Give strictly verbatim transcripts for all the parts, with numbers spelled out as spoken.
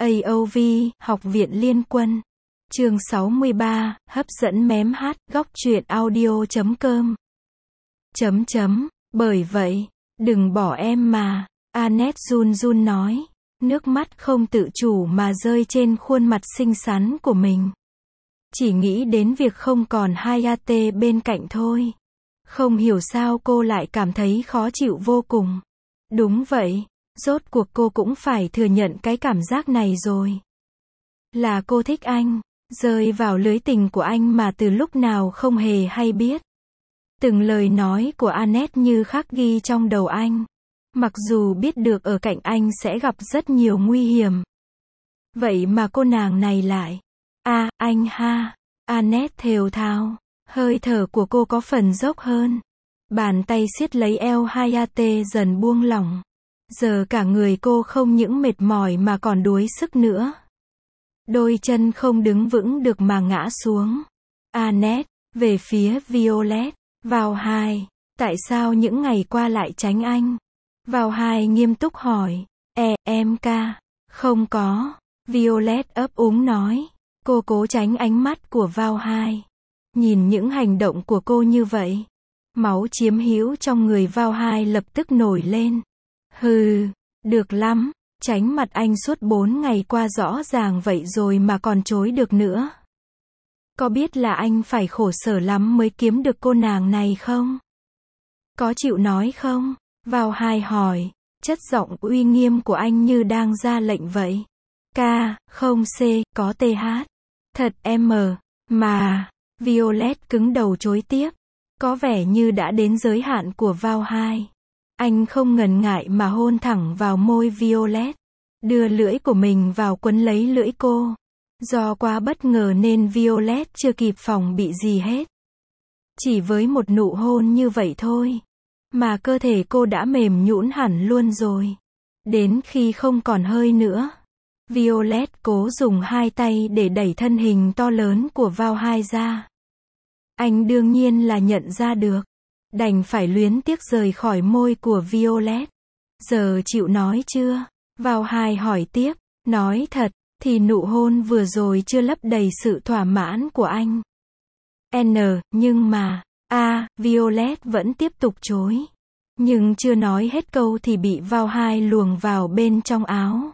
a o vê, Học viện Liên quân. Chương sáu mươi ba, hấp dẫn mém hát, góc truyện audio chấm com. Chấm chấm, bởi vậy, đừng bỏ em mà, Annette run run nói, nước mắt không tự chủ mà rơi trên khuôn mặt xinh xắn của mình. Chỉ nghĩ đến việc không còn Hayate bên cạnh thôi. Không hiểu sao cô lại cảm thấy khó chịu vô cùng. Đúng vậy, rốt cuộc cô cũng phải thừa nhận cái cảm giác này rồi. Là cô thích anh, rơi vào lưới tình của anh mà từ lúc nào không hề hay biết. Từng lời nói của Annette như khắc ghi trong đầu anh. Mặc dù biết được ở cạnh anh sẽ gặp rất nhiều nguy hiểm. Vậy mà cô nàng này lại. À, anh ha. Annette thều thào. Hơi thở của cô có phần dốc hơn. Bàn tay siết lấy eo Hayate dần buông lỏng. Giờ cả người cô không những mệt mỏi mà còn đuối sức nữa. Đôi chân không đứng vững được mà ngã xuống. Annette, về phía Violet. Vào hai, tại sao những ngày qua lại tránh anh? Vào hai nghiêm túc hỏi. E, em ca. Không có. Violet ấp úng nói. Cô cố tránh ánh mắt của Vào hai. Nhìn những hành động của cô như vậy. Máu chiếm hữu trong người Vào hai lập tức nổi lên. Hừ, được lắm. Tránh mặt anh suốt bốn ngày qua rõ ràng vậy rồi mà còn chối được nữa. Có biết là anh phải khổ sở lắm mới kiếm được cô nàng này không? Có chịu nói không? Vào hai hỏi, chất giọng uy nghiêm của anh như đang ra lệnh vậy. Ca, không C, có th. Thật M, mà, Violet cứng đầu chối tiếp. Có vẻ như đã đến giới hạn của Vào hai. Anh không ngần ngại mà hôn thẳng vào môi Violet. Đưa lưỡi của mình vào quấn lấy lưỡi cô. Do quá bất ngờ nên Violet chưa kịp phòng bị gì hết. Chỉ với một nụ hôn như vậy thôi. Mà cơ thể cô đã mềm nhũn hẳn luôn rồi. Đến khi không còn hơi nữa. Violet cố dùng hai tay để đẩy thân hình to lớn của Vào hai ra. Anh đương nhiên là nhận ra được. Đành phải luyến tiếc rời khỏi môi của Violet. Giờ chịu nói chưa? Vào hai hỏi tiếp. Nói thật, thì nụ hôn vừa rồi chưa lấp đầy sự thỏa mãn của anh. N, nhưng mà, A, Violet vẫn tiếp tục chối. Nhưng chưa nói hết câu thì bị Vào hai luồng vào bên trong áo.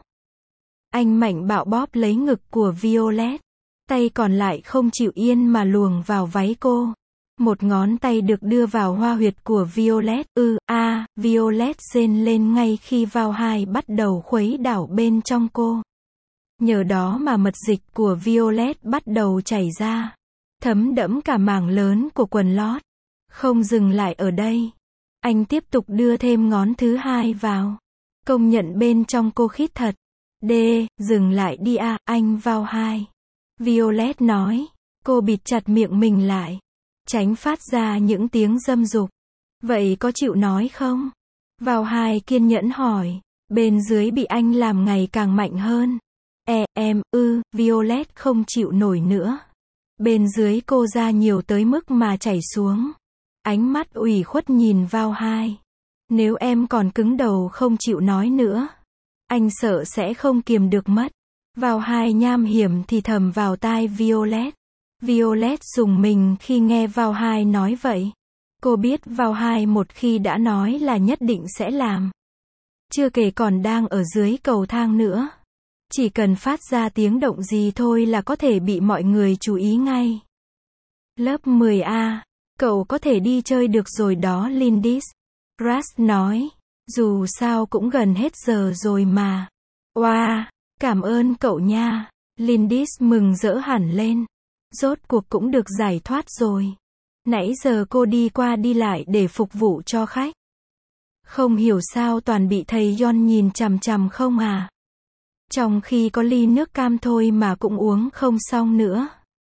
Anh mạnh bạo bóp lấy ngực của Violet. Tay còn lại không chịu yên mà luồng vào váy cô. Một ngón tay được đưa vào hoa huyệt của Violet. Ư, ừ, a, à, Violet rên lên ngay khi Vào hai bắt đầu khuấy đảo bên trong cô. Nhờ đó mà mật dịch của Violet bắt đầu chảy ra. Thấm đẫm cả mảng lớn của quần lót. Không dừng lại ở đây. Anh tiếp tục đưa thêm ngón thứ hai vào. Công nhận bên trong cô khít thật. D, dừng lại đi à, anh Vào hai. Violet nói. Cô bịt chặt miệng mình lại. Tránh phát ra những tiếng dâm dục. Vậy có chịu nói không? Vào hai kiên nhẫn hỏi. Bên dưới bị anh làm ngày càng mạnh hơn. E, em, ư, Violet không chịu nổi nữa. Bên dưới cô ra nhiều tới mức mà chảy xuống. Ánh mắt ủy khuất nhìn Vào hai. Nếu em còn cứng đầu không chịu nói nữa. Anh sợ sẽ không kiềm được mất. Vào hai nham hiểm thì thầm vào tai Violet. Violet rùng mình khi nghe Vào hai nói vậy. Cô biết Vào hai một khi đã nói là nhất định sẽ làm. Chưa kể còn đang ở dưới cầu thang nữa. Chỉ cần phát ra tiếng động gì thôi là có thể bị mọi người chú ý ngay. Lớp mười A, cậu có thể đi chơi được rồi đó Lindis. Russ nói. Dù sao cũng gần hết giờ rồi mà. Wow, cảm ơn cậu nha. Lindis mừng rỡ hẳn lên. Rốt cuộc cũng được giải thoát rồi. Nãy giờ cô đi qua đi lại để phục vụ cho khách. Không hiểu sao toàn bị thầy Yon nhìn chằm chằm không à. Trong khi có ly nước cam thôi mà cũng uống không xong nữa.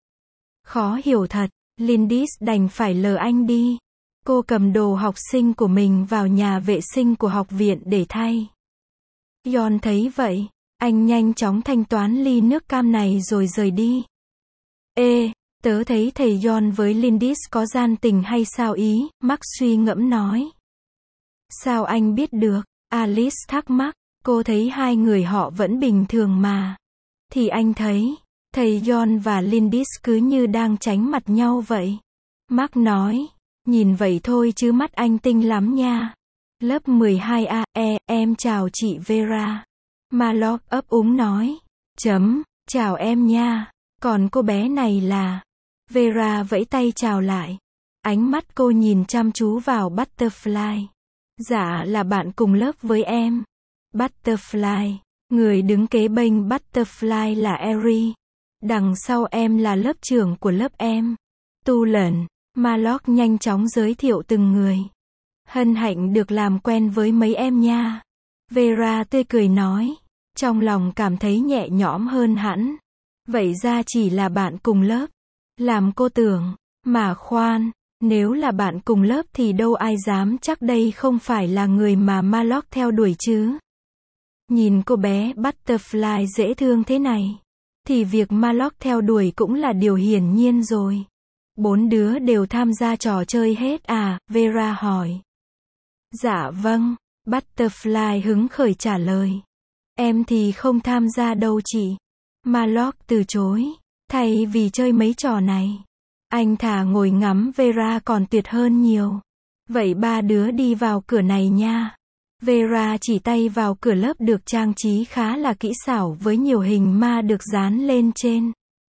Khó hiểu thật, Lindis đành phải lờ anh đi. Cô cầm đồ học sinh của mình vào nhà vệ sinh của học viện để thay. Yon thấy vậy, anh nhanh chóng thanh toán ly nước cam này rồi rời đi. Ê, tớ thấy thầy Yon với Lindis có gian tình hay sao ý, Max suy ngẫm nói. Sao anh biết được? Alice thắc mắc. Cô thấy hai người họ vẫn bình thường mà. thì anh thấy, thầy John và Lindis cứ như đang tránh mặt nhau vậy. Mark nói, nhìn vậy thôi chứ mắt anh tinh lắm nha. Lớp mười hai A, E, em chào chị Vera. Mallock ấp úng nói, chấm, chào em nha, còn cô bé này là... Vera vẫy tay chào lại. Ánh mắt cô nhìn chăm chú vào Butterfly. Dạ là bạn cùng lớp với em. Butterfly, người đứng kế bên Butterfly là Eri. Đằng sau em là lớp trưởng của lớp em. Tulen, Mallock nhanh chóng giới thiệu từng người. Hân hạnh được làm quen với mấy em nha. Vera tươi cười nói, trong lòng cảm thấy nhẹ nhõm hơn hẳn. Vậy ra chỉ là bạn cùng lớp. Làm cô tưởng, mà khoan, nếu là bạn cùng lớp thì đâu ai dám chắc đây không phải là người mà Mallock theo đuổi chứ. Nhìn cô bé Butterfly dễ thương thế này, thì việc Mallock theo đuổi cũng là điều hiển nhiên rồi. Bốn đứa đều tham gia trò chơi hết à, Vera hỏi. Dạ vâng, Butterfly hứng khởi trả lời. Em thì không tham gia đâu chị. Mallock từ chối. Thay vì chơi mấy trò này, anh thà ngồi ngắm Vera còn tuyệt hơn nhiều. Vậy ba đứa đi vào cửa này nha. Vera chỉ tay vào cửa lớp được trang trí khá là kỹ xảo với nhiều hình ma được dán lên trên.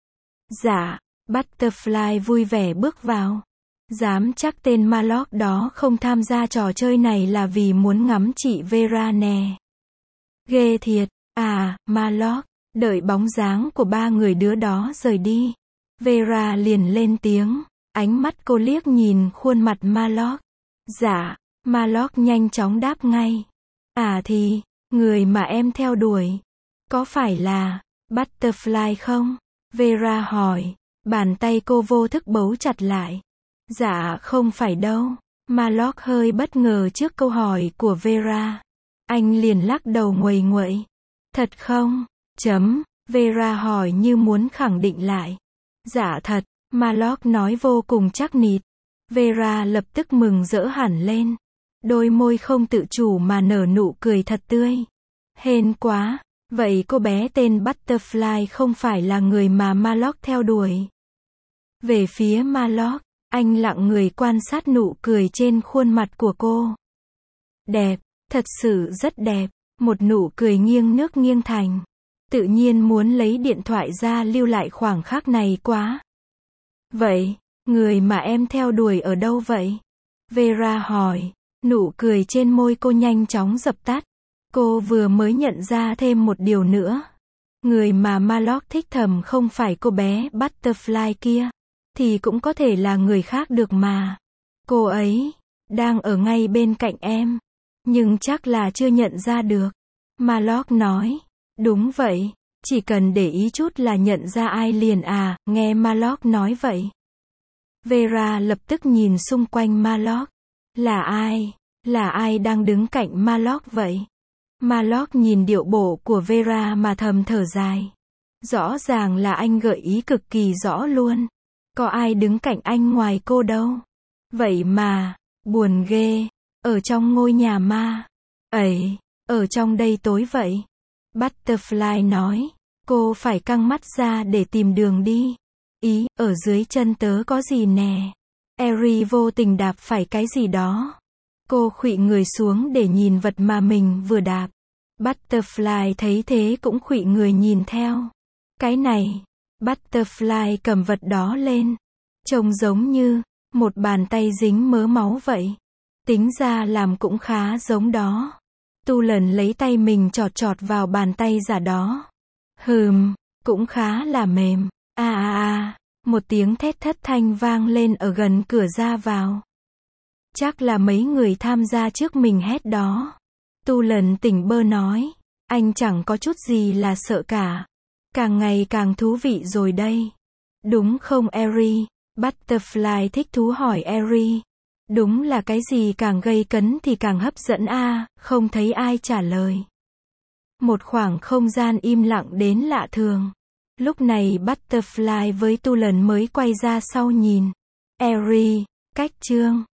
Dạ, Butterfly vui vẻ bước vào. Dám chắc tên Mallock đó không tham gia trò chơi này là vì muốn ngắm chị Vera nè. Ghê thiệt, à, Mallock. Đợi bóng dáng của ba người đứa đó rời đi, Vera liền lên tiếng, ánh mắt cô liếc nhìn khuôn mặt Mallock. Dạ, Mallock nhanh chóng đáp ngay. À thì, người mà em theo đuổi, có phải là Butterfly không? Vera hỏi, bàn tay cô vô thức bấu chặt lại. Dạ không phải đâu. Mallock hơi bất ngờ trước câu hỏi của Vera. Anh liền lắc đầu nguầy nguậy. Thật không? Chấm, Vera hỏi như muốn khẳng định lại. Dạ thật, Mallock nói vô cùng chắc nịch. Vera lập tức mừng rỡ hẳn lên. Đôi môi không tự chủ mà nở nụ cười thật tươi. Hên quá, vậy cô bé tên Butterfly không phải là người mà Mallock theo đuổi. Về phía Mallock, anh lặng người quan sát nụ cười trên khuôn mặt của cô. Đẹp, thật sự rất đẹp, một nụ cười nghiêng nước nghiêng thành. Tự nhiên muốn lấy điện thoại ra lưu lại khoảnh khắc này quá. Vậy, người mà em theo đuổi ở đâu vậy? Vera hỏi, nụ cười trên môi cô nhanh chóng dập tắt. Cô vừa mới nhận ra thêm một điều nữa. Người mà Mallock thích thầm không phải cô bé Butterfly kia, thì cũng có thể là người khác được mà. Cô ấy đang ở ngay bên cạnh em, nhưng chắc là chưa nhận ra được. Mallock nói. Đúng vậy, chỉ cần để ý chút là nhận ra ai liền à, nghe Mallock nói vậy. Vera lập tức nhìn xung quanh Mallock. Là ai? Là ai đang đứng cạnh Mallock vậy? Mallock nhìn điệu bộ của Vera mà thầm thở dài. Rõ ràng là anh gợi ý cực kỳ rõ luôn. Có ai đứng cạnh anh ngoài cô đâu. Vậy mà, buồn ghê, ở trong ngôi nhà ma. Ấy, ở trong đây tối vậy. Butterfly nói, cô phải căng mắt ra để tìm đường đi. Ý, ở dưới chân tớ có gì nè. Eri vô tình đạp phải cái gì đó. Cô khuỵu người xuống để nhìn vật mà mình vừa đạp. Butterfly thấy thế cũng khuỵu người nhìn theo. Cái này, Butterfly cầm vật đó lên. Trông giống như một bàn tay dính mớ máu vậy. Tính ra làm cũng khá giống đó. Tu lần lấy tay mình chọt chọt vào bàn tay giả đó. Hừm, cũng khá là mềm. À à à, một tiếng thét thất thanh vang lên ở gần cửa ra vào. Chắc là mấy người tham gia trước mình hét đó. Tu lần tỉnh bơ nói, anh chẳng có chút gì là sợ cả. Càng ngày càng thú vị rồi đây. Đúng không Eri? Butterfly thích thú hỏi Eri. Đúng là cái gì càng gây cấn thì càng hấp dẫn a, à, không thấy ai trả lời. Một khoảng không gian im lặng đến lạ thường. Lúc này Butterfly với Tu lần mới quay ra sau nhìn. Eri, cách chương